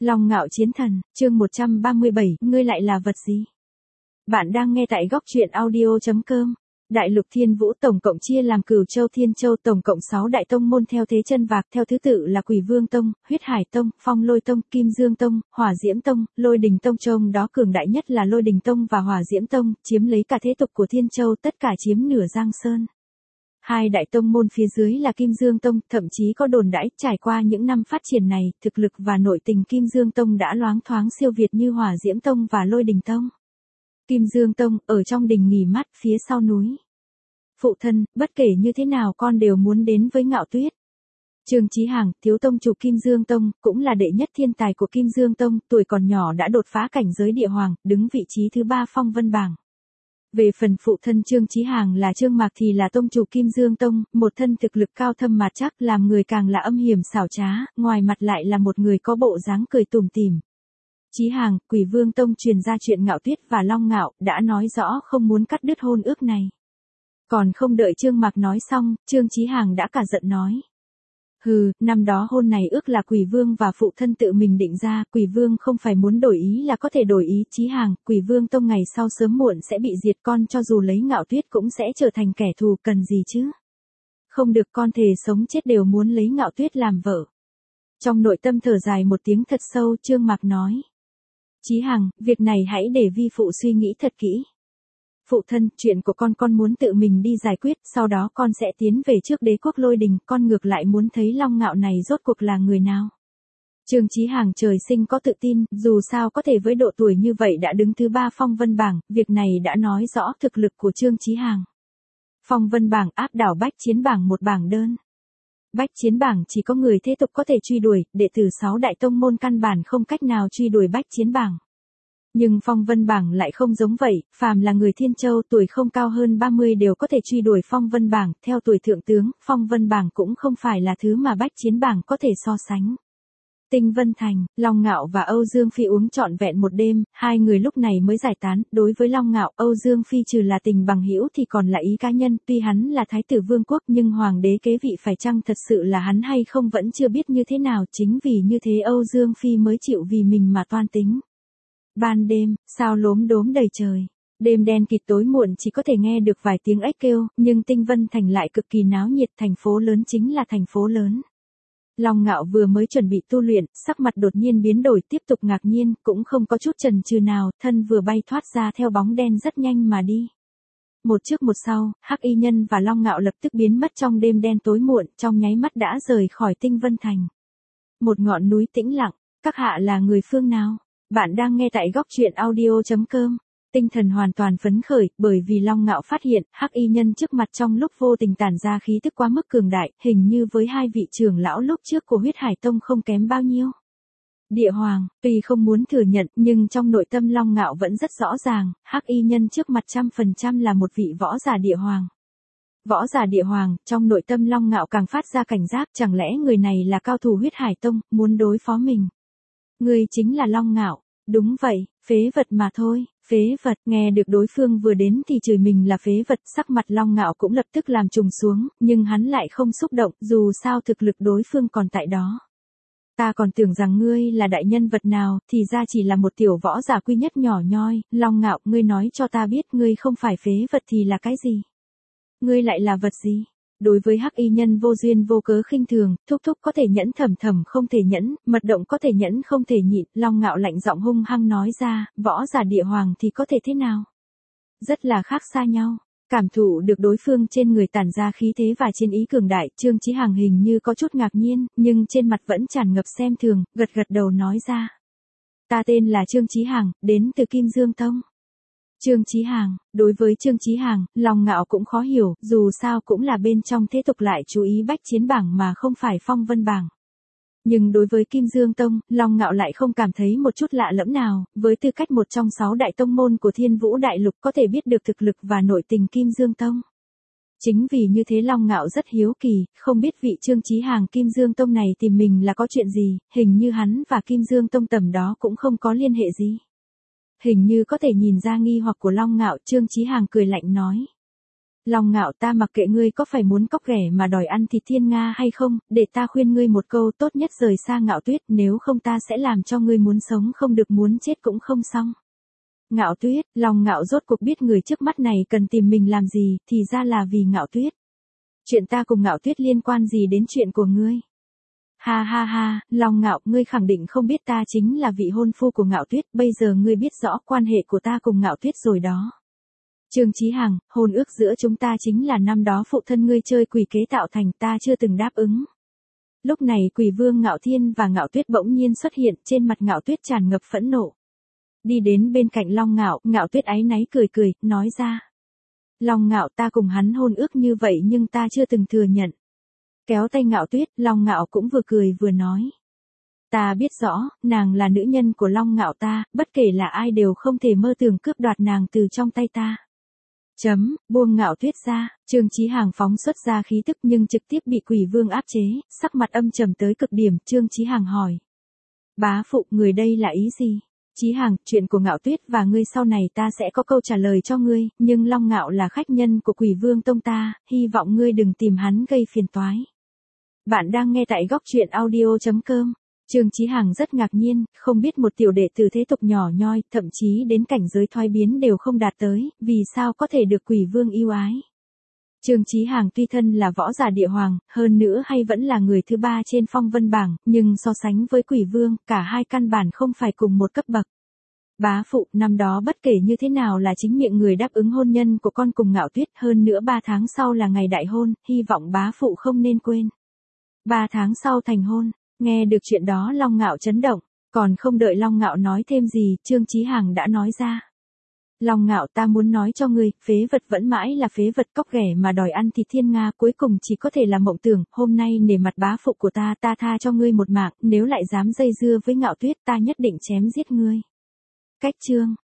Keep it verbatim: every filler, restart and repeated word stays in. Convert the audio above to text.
Long Ngạo Chiến Thần, chương một trăm ba mươi bảy, ngươi lại là vật gì? Bạn đang nghe tại góc truyện audio chấm com. Đại lục Thiên Vũ tổng cộng chia làm Cửu Châu Thiên Châu tổng cộng sáu đại tông môn theo thế chân vạc theo thứ tự là Quỷ Vương Tông, Huyết Hải Tông, Phong Lôi Tông, Kim Dương Tông, Hỏa Diễm Tông, Lôi Đình Tông. Trong đó cường đại nhất là Lôi Đình Tông và Hỏa Diễm Tông, chiếm lấy cả thế tục của Thiên Châu, tất cả chiếm nửa Giang Sơn. Hai đại tông môn phía dưới là Kim Dương Tông, thậm chí có đồn đãi trải qua những năm phát triển này, thực lực và nội tình Kim Dương Tông đã loáng thoáng siêu việt như Hỏa Diễm Tông và Lôi Đình Tông. Kim Dương Tông, ở trong đình nghỉ mát phía sau núi. Phụ thân, bất kể như thế nào con đều muốn đến với Ngạo Tuyết. Trương Chí Hằng, thiếu tông chủ Kim Dương Tông, cũng là đệ nhất thiên tài của Kim Dương Tông, tuổi còn nhỏ đã đột phá cảnh giới địa hoàng, đứng vị trí thứ ba phong vân bảng. Về phần phụ thân Trương Chí Hằng là Trương Mạc thì là tông chủ Kim Dương Tông, một thân thực lực cao thâm mà chắc, làm người càng là âm hiểm xảo trá, ngoài mặt lại là một người có bộ dáng cười tủm tỉm. Chí Hằng, Quỷ Vương Tông truyền ra chuyện Ngạo Tuyết và Long Ngạo, đã nói rõ không muốn cắt đứt hôn ước này. Còn không đợi Trương Mạc nói xong, Trương Chí Hằng đã cả giận nói. Hừ, năm đó hôn này ước là Quỷ Vương và phụ thân tự mình định ra, Quỷ Vương không phải muốn đổi ý là có thể đổi ý. Chí Hằng, Quỷ Vương Tông ngày sau sớm muộn sẽ bị diệt, con cho dù lấy Ngạo Tuyết cũng sẽ trở thành kẻ thù, cần gì chứ? Không được, con thề sống chết đều muốn lấy Ngạo Tuyết làm vợ. Trong nội tâm thở dài một tiếng thật sâu, Trương Mạc nói. Chí Hằng, việc này hãy để vi phụ suy nghĩ thật kỹ. Phụ thân, chuyện của con con muốn tự mình đi giải quyết, sau đó con sẽ tiến về trước đế quốc Lôi Đình, con ngược lại muốn thấy Long Ngạo này rốt cuộc là người nào. Trương Chí Hằng trời sinh có tự tin, dù sao có thể với độ tuổi như vậy đã đứng thứ ba phong vân bảng, việc này đã nói rõ thực lực của Trương Chí Hằng. Phong vân bảng áp đảo bách chiến bảng một bảng đơn. Bách chiến bảng chỉ có người thế tục có thể truy đuổi, đệ tử sáu đại tông môn căn bản không cách nào truy đuổi bách chiến bảng. Nhưng phong vân bảng lại không giống vậy, phàm là người Thiên Châu tuổi không cao hơn ba mươi đều có thể truy đuổi phong vân bảng, theo tuổi thượng tướng, phong vân bảng cũng không phải là thứ mà bách chiến bảng có thể so sánh. Tinh Vân Thành, Long Ngạo và Âu Dương Phi uống trọn vẹn một đêm, hai người lúc này mới giải tán. Đối với Long Ngạo, Âu Dương Phi trừ là tình bằng hữu thì còn là ý cá nhân, tuy hắn là thái tử vương quốc nhưng hoàng đế kế vị phải chăng thật sự là hắn hay không vẫn chưa biết như thế nào, chính vì như thế Âu Dương Phi mới chịu vì mình mà toan tính. Ban đêm, sao lốm đốm đầy trời. Đêm đen kịt tối muộn chỉ có thể nghe được vài tiếng ếch kêu, nhưng Tinh Vân Thành lại cực kỳ náo nhiệt, thành phố lớn chính là thành phố lớn. Long Ngạo vừa mới chuẩn bị tu luyện, sắc mặt đột nhiên biến đổi, tiếp tục ngạc nhiên, cũng không có chút chần chừ nào, thân vừa bay thoát ra theo bóng đen rất nhanh mà đi. Một trước một sau, Hắc Y Nhân và Long Ngạo lập tức biến mất trong đêm đen tối muộn, trong nháy mắt đã rời khỏi Tinh Vân Thành. Một ngọn núi tĩnh lặng, các hạ là người phương nào? Bạn đang nghe tại góc truyện audio chấm com. Tinh thần hoàn toàn phấn khởi, bởi vì Long Ngạo phát hiện, Hắc Y Nhân trước mặt trong lúc vô tình tản ra khí tức quá mức cường đại, hình như với hai vị trưởng lão lúc trước của Huyết Hải Tông không kém bao nhiêu. Địa Hoàng, tuy không muốn thừa nhận, nhưng trong nội tâm Long Ngạo vẫn rất rõ ràng, Hắc Y Nhân trước mặt trăm phần trăm là một vị võ giả Địa Hoàng. Võ giả Địa Hoàng, trong nội tâm Long Ngạo càng phát ra cảnh giác, chẳng lẽ người này là cao thủ Huyết Hải Tông, muốn đối phó mình. Người chính là Long Ngạo. Đúng vậy, phế vật mà thôi, phế vật. Nghe được đối phương vừa đến thì chửi mình là phế vật, sắc mặt Long Ngạo cũng lập tức làm trùng xuống, nhưng hắn lại không xúc động, dù sao thực lực đối phương còn tại đó. Ta còn tưởng rằng ngươi là đại nhân vật nào, thì ra chỉ là một tiểu võ giả quy nhất nhỏ nhoi. Long Ngạo, ngươi nói cho ta biết ngươi không phải phế vật thì là cái gì? Ngươi lại là vật gì? Đối với Hắc Y Nhân vô duyên vô cớ khinh thường, thúc thúc có thể nhẫn, thầm thầm không thể nhẫn, mật động có thể nhẫn không thể nhịn. Long Ngạo lạnh giọng hung hăng nói ra, võ giả Địa Hoàng thì có thể thế nào? Rất là khác xa nhau. Cảm thụ được đối phương trên người tản ra khí thế và chiến ý cường đại, Trương Chí Hằng hình như có chút ngạc nhiên, nhưng trên mặt vẫn tràn ngập xem thường, gật gật đầu nói ra. Ta tên là Trương Chí Hằng, đến từ Kim Dương Tông. Trương Chí Hằng, đối với Trương Chí Hằng, Long Ngạo cũng khó hiểu, dù sao cũng là bên trong thế tục lại chú ý bách chiến bảng mà không phải phong vân bảng. Nhưng đối với Kim Dương Tông, Long Ngạo lại không cảm thấy một chút lạ lẫm nào, với tư cách một trong sáu đại tông môn của Thiên Vũ Đại Lục có thể biết được thực lực và nội tình Kim Dương Tông. Chính vì như thế Long Ngạo rất hiếu kỳ, không biết vị Trương Chí Hằng Kim Dương Tông này tìm mình là có chuyện gì, hình như hắn và Kim Dương Tông tầm đó cũng không có liên hệ gì. Hình như có thể nhìn ra nghi hoặc của Long Ngạo, Trương Chí Hằng cười lạnh nói. Long Ngạo ta mặc kệ ngươi có phải muốn cóc ghẻ mà đòi ăn thịt thiên nga hay không, để ta khuyên ngươi một câu tốt nhất rời xa Ngạo Tuyết, nếu không ta sẽ làm cho ngươi muốn sống không được muốn chết cũng không xong. Ngạo Tuyết, Long Ngạo rốt cuộc biết người trước mắt này cần tìm mình làm gì, thì ra là vì Ngạo Tuyết. Chuyện ta cùng Ngạo Tuyết liên quan gì đến chuyện của ngươi? Ha ha ha, Long Ngạo, ngươi khẳng định không biết ta chính là vị hôn phu của Ngạo Tuyết, bây giờ ngươi biết rõ quan hệ của ta cùng Ngạo Tuyết rồi đó. Trương Chí Hằng, hôn ước giữa chúng ta chính là năm đó phụ thân ngươi chơi quỷ kế tạo thành, ta chưa từng đáp ứng. Lúc này Quỷ Vương Ngạo Thiên và Ngạo Tuyết bỗng nhiên xuất hiện, trên mặt Ngạo Tuyết tràn ngập phẫn nộ. Đi đến bên cạnh Long Ngạo, Ngạo Tuyết áy náy cười cười, nói ra. Long Ngạo, ta cùng hắn hôn ước như vậy nhưng ta chưa từng thừa nhận. Kéo tay Ngạo Tuyết, Long Ngạo cũng vừa cười vừa nói. Ta biết rõ, nàng là nữ nhân của Long Ngạo ta, bất kể là ai đều không thể mơ tưởng cướp đoạt nàng từ trong tay ta. Chấm, buông Ngạo Tuyết ra, Trương Chí Hằng phóng xuất ra khí tức nhưng trực tiếp bị Quỷ Vương áp chế, sắc mặt âm trầm tới cực điểm, Trương Chí Hằng hỏi. Bá phụ, người đây là ý gì? Chí Hằng, chuyện của Ngạo Tuyết và ngươi sau này ta sẽ có câu trả lời cho ngươi, nhưng Long Ngạo là khách nhân của Quỷ Vương tông ta, hy vọng ngươi đừng tìm hắn gây phiền toái. Bạn đang nghe tại góc truyện audio chấm com. Trương Chí Hằng rất ngạc nhiên, không biết một tiểu đệ tử thế tục nhỏ nhoi, thậm chí đến cảnh giới thoái biến đều không đạt tới, vì sao có thể được Quỷ Vương yêu ái. Trương Chí Hằng tuy thân là võ giả địa hoàng, hơn nữa hay vẫn là người thứ ba trên phong vân bảng, nhưng so sánh với Quỷ Vương, cả hai căn bản không phải cùng một cấp bậc. Bá phụ, năm đó bất kể như thế nào là chính miệng người đáp ứng hôn nhân của con cùng Ngạo Tuyết, hơn nữa ba tháng sau là ngày đại hôn, hy vọng bá phụ không nên quên. Ba tháng sau thành hôn, nghe được chuyện đó Long Ngạo chấn động, còn không đợi Long Ngạo nói thêm gì, Trương Chí Hằng đã nói ra. Long Ngạo, ta muốn nói cho ngươi, phế vật vẫn mãi là phế vật, cóc ghẻ mà đòi ăn thịt thiên nga cuối cùng chỉ có thể là mộng tưởng, hôm nay nể mặt bá phụ của ta, ta tha cho ngươi một mạng, nếu lại dám dây dưa với Ngạo Tuyết ta nhất định chém giết ngươi. Cách chương